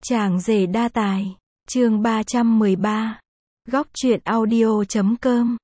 Chàng rể đa tài. Chương 313. Góc truyện audio.com.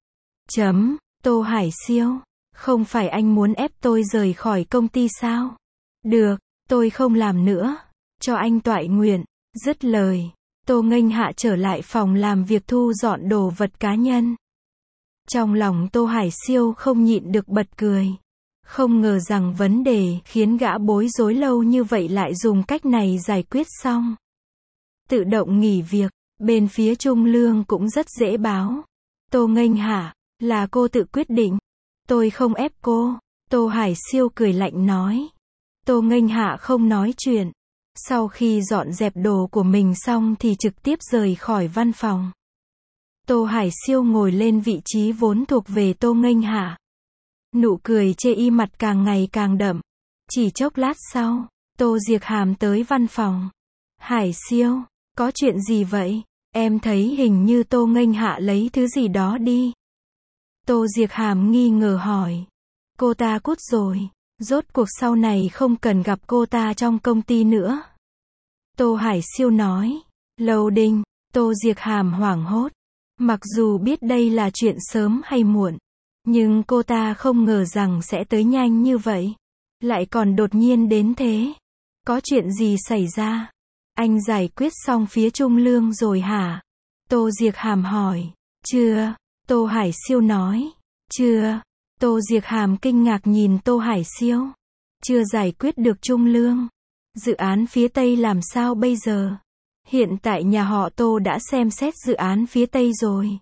Tô Hải Siêu. Không phải anh muốn ép tôi rời khỏi công ty sao? Được, tôi không làm nữa. Cho anh toại nguyện. Dứt lời, Tô nghênh hạ trở lại phòng làm việc thu dọn đồ vật cá nhân. Trong lòng Tô Hải Siêu không nhịn được bật cười. Không ngờ rằng vấn đề khiến gã bối rối lâu như vậy lại dùng cách này giải quyết xong. Tự động nghỉ việc, bên phía Trung Lương cũng rất dễ báo. Tô nghênh hạ, là cô tự quyết định. Tôi không ép cô. Tô Hải Siêu cười lạnh nói. Tô nghênh hạ không nói chuyện. Sau khi dọn dẹp đồ của mình xong thì trực tiếp rời khỏi văn phòng. Tô Hải Siêu ngồi lên vị trí vốn thuộc về Tô nghênh hạ. Nụ cười chê y mặt càng ngày càng đậm. Chỉ chốc lát sau, Tô Diệc Hàm tới văn phòng. Hải Siêu, có chuyện gì vậy? Em thấy hình như Tô nghênh hạ lấy thứ gì đó đi. Tô Diệc Hàm nghi ngờ hỏi. Cô ta cút rồi. Rốt cuộc sau này không cần gặp cô ta trong công ty nữa. Tô Hải Siêu nói. Lâu đinh. Tô Diệc Hàm hoảng hốt. Mặc dù biết đây là chuyện sớm hay muộn, nhưng cô ta không ngờ rằng sẽ tới nhanh như vậy. Lại còn đột nhiên đến thế. Có chuyện gì xảy ra? Anh giải quyết xong phía Trung Lương rồi hả? Tô Diệc Hàm hỏi. Chưa. Tô Hải Siêu nói. Chưa. Tô Diệc Hàm kinh ngạc nhìn Tô Hải Siêu. Chưa giải quyết được Trung Lương. Dự án phía Tây làm sao bây giờ? Hiện tại nhà họ Tô đã xem xét dự án phía Tây rồi.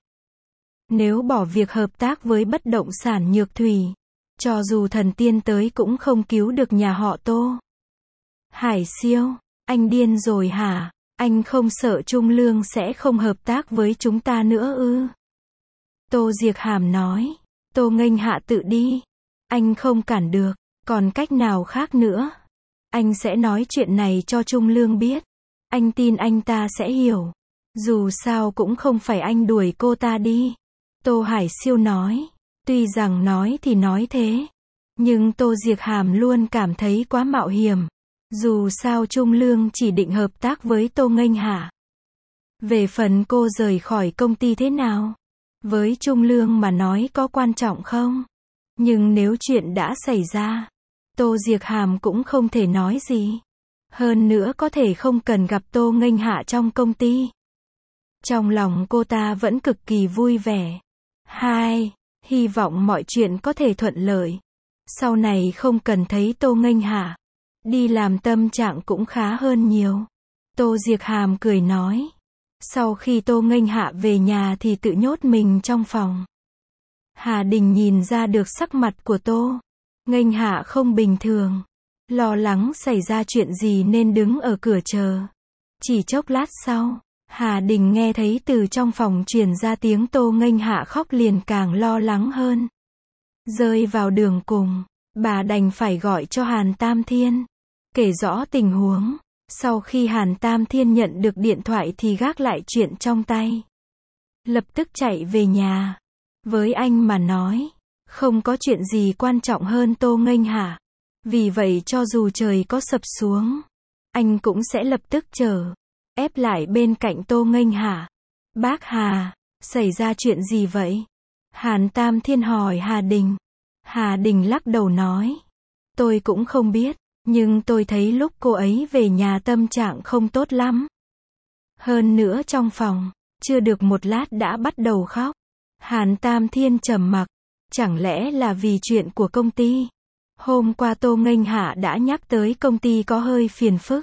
Nếu bỏ việc hợp tác với bất động sản Nhược Thủy, cho dù thần tiên tới cũng không cứu được nhà họ Tô. Hải Siêu, anh điên rồi hả? Anh không sợ Trung Lương sẽ không hợp tác với chúng ta nữa ư? Tô Diệc Hàm nói. Tô nghênh hạ tự đi. Anh không cản được, còn cách nào khác nữa? Anh sẽ nói chuyện này cho Trung Lương biết. Anh tin anh ta sẽ hiểu. Dù sao cũng không phải anh đuổi cô ta đi. Tô Hải Siêu nói. Tuy rằng nói thì nói thế, nhưng Tô Diệc Hàm luôn cảm thấy quá mạo hiểm. Dù sao Trung Lương chỉ định hợp tác với Tô nghênh hạ. Về phần cô rời khỏi công ty thế nào? Với Trung Lương mà nói có quan trọng không? Nhưng nếu chuyện đã xảy ra, Tô Diệc Hàm cũng không thể nói gì. Hơn nữa có thể không cần gặp Tô nghênh hạ trong công ty. Trong lòng cô ta vẫn cực kỳ vui vẻ. Hy vọng mọi chuyện có thể thuận lợi. Sau này không cần thấy Tô nghênh hạ. Đi làm tâm trạng cũng khá hơn nhiều. Tô Diệc Hàm cười nói. Sau khi Tô nghênh hạ về nhà thì tự nhốt mình trong phòng. Hà Đình nhìn ra được sắc mặt của Tô nghênh hạ không bình thường. Lo lắng xảy ra chuyện gì nên đứng ở cửa chờ. Chỉ chốc lát sau, Hà Đình nghe thấy từ trong phòng truyền ra tiếng Tô nghênh hạ khóc liền càng lo lắng hơn. Rơi vào đường cùng, bà đành phải gọi cho Hàn Tam Thiên, kể rõ tình huống. Sau khi Hàn Tam Thiên nhận được điện thoại thì gác lại chuyện trong tay. Lập tức chạy về nhà. Với anh mà nói, không có chuyện gì quan trọng hơn Tô nghênh hạ. Vì vậy cho dù trời có sập xuống, anh cũng sẽ lập tức ép lại bên cạnh Tô nghênh hạ. Bác Hà, xảy ra chuyện gì vậy? Hàn Tam Thiên hỏi Hà Đình. Hà Đình lắc đầu nói. Tôi cũng không biết, nhưng tôi thấy lúc cô ấy về nhà tâm trạng không tốt lắm. Hơn nữa trong phòng, chưa được một lát đã bắt đầu khóc. Hàn Tam Thiên trầm mặc. Chẳng lẽ là vì chuyện của công ty? Hôm qua Tô nghênh hạ đã nhắc tới công ty có hơi phiền phức.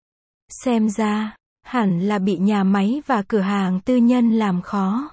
Xem ra, hẳn là bị nhà máy và cửa hàng tư nhân làm khó.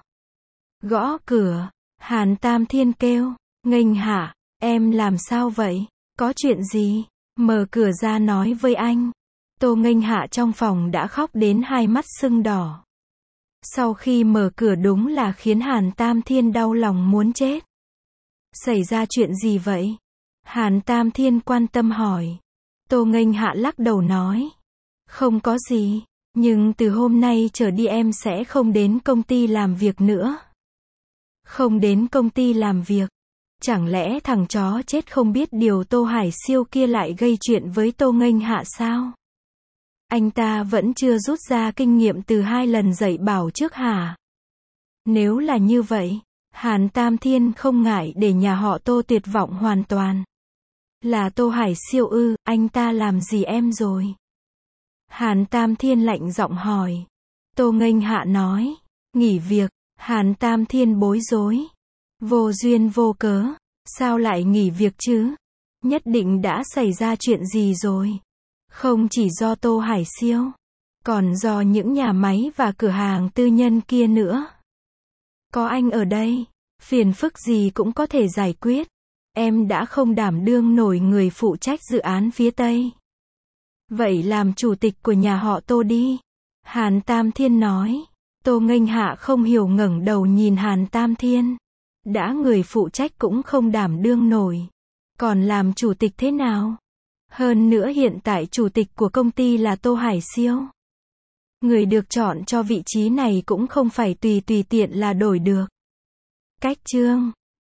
Gõ cửa, Hàn Tam Thiên kêu. Nghênh hạ, em làm sao vậy? Có chuyện gì? Mở cửa ra nói với anh. Tô nghênh hạ trong phòng đã khóc đến hai mắt sưng đỏ. Sau khi mở cửa đúng là khiến Hàn Tam Thiên đau lòng muốn chết. Xảy ra chuyện gì vậy? Hàn Tam Thiên quan tâm hỏi. Tô nghênh hạ lắc đầu nói. Không có gì, nhưng từ hôm nay trở đi em sẽ không đến công ty làm việc nữa. Không đến công ty làm việc? Chẳng lẽ thằng chó chết không biết điều Tô Hải Siêu kia lại gây chuyện với Tô nghênh hạ sao? Anh ta vẫn chưa rút ra kinh nghiệm từ 2 lần dạy bảo trước hả? Nếu là như vậy, Hàn Tam Thiên không ngại để nhà họ Tô tuyệt vọng hoàn toàn. Là Tô Hải Siêu ư, anh ta làm gì em rồi? Hàn Tam Thiên lạnh giọng hỏi. Tô Nghênh Hạ nói. Nghỉ việc. Hàn Tam Thiên bối rối. Vô duyên vô cớ. Sao lại nghỉ việc chứ? Nhất định đã xảy ra chuyện gì rồi. Không chỉ do Tô Hải Siêu, còn do những nhà máy và cửa hàng tư nhân kia nữa. Có anh ở đây, phiền phức gì cũng có thể giải quyết. Em đã không đảm đương nổi người phụ trách dự án phía Tây. Vậy làm chủ tịch của nhà họ Tô đi. Hàn Tam Thiên nói. Tô Nghênh Hạ không hiểu ngẩng đầu nhìn Hàn Tam Thiên. Đã người phụ trách cũng không đảm đương nổi. Còn làm chủ tịch thế nào? Hơn nữa hiện tại chủ tịch của công ty là Tô Hải Siêu. Người được chọn cho vị trí này cũng không phải tùy tiện là đổi được. Cách chương